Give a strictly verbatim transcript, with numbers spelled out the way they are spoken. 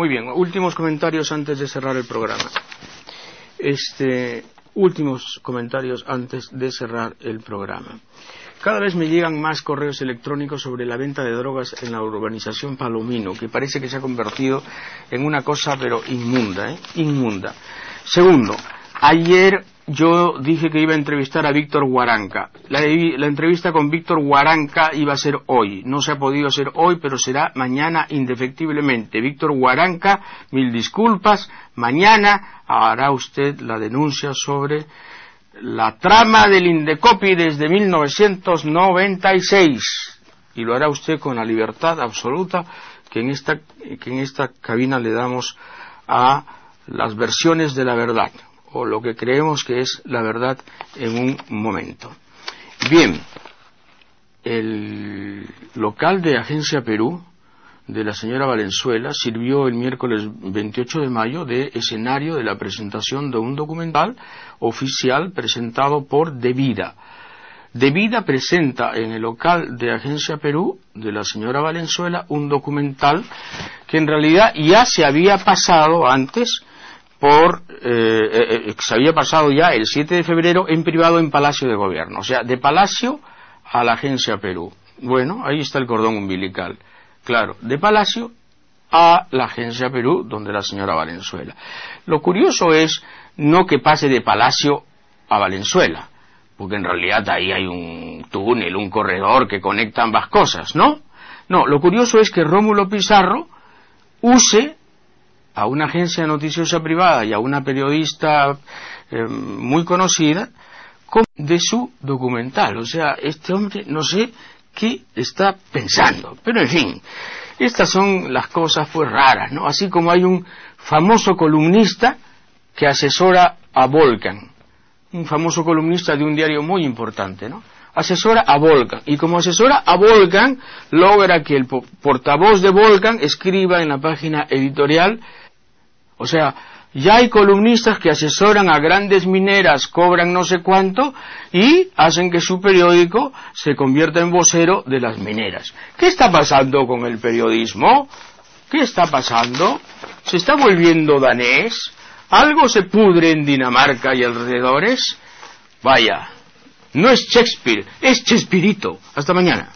muy bien, últimos comentarios antes de cerrar el programa. Este, últimos comentarios antes de cerrar el programa. Cada vez me llegan más correos electrónicos sobre la venta de drogas en la urbanización Palomino, que parece que se ha convertido en una cosa pero inmunda, ¿eh? Inmunda. Segundo, ayer yo dije que iba a entrevistar a Víctor Huaranca. La, la entrevista con Víctor Huaranca iba a ser hoy. No se ha podido hacer hoy, pero será mañana indefectiblemente. Víctor Huaranca, mil disculpas. Mañana hará usted la denuncia sobre la trama del Indecopi desde mil novecientos noventa y seis. Y lo hará usted con la libertad absoluta que en esta, que en esta cabina le damos a las versiones de la verdad, o lo que creemos que es la verdad en un momento. Bien, el local de Agencia Perú de la señora Valenzuela sirvió el miércoles veintiocho de mayo de escenario de la presentación de un documental oficial presentado por Devida. Devida presenta en el local de Agencia Perú de la señora Valenzuela un documental que en realidad ya se había pasado antes por eh, eh, se había pasado ya el siete de febrero en privado en Palacio de Gobierno, o sea, de Palacio a la Agencia Perú. Bueno, ahí está el cordón umbilical, claro, de Palacio a la Agencia Perú, donde la señora Valenzuela. Lo curioso es no que pase de Palacio a Valenzuela, porque en realidad ahí hay un túnel, un corredor que conecta ambas cosas, ¿no? No, lo curioso es que Rómulo Pizarro use a una agencia noticiosa privada y a una periodista eh, muy conocida de su documental. O sea, este hombre no sé qué está pensando, pero en fin, estas son las cosas pues raras, ¿no? Así como hay un famoso columnista que asesora a Volcan, un famoso columnista de un diario muy importante, ¿no? Asesora a Volcan, y como asesora a Volcan logra que el portavoz de Volcan escriba en la página editorial. O sea, ya hay columnistas que asesoran a grandes mineras, cobran no sé cuánto y hacen que su periódico se convierta en vocero de las mineras. ¿Qué está pasando con el periodismo? ¿Qué está pasando? ¿Se está volviendo danés? ¿Algo se pudre en Dinamarca y alrededores? Vaya, no es Shakespeare, es Chespirito. Hasta mañana.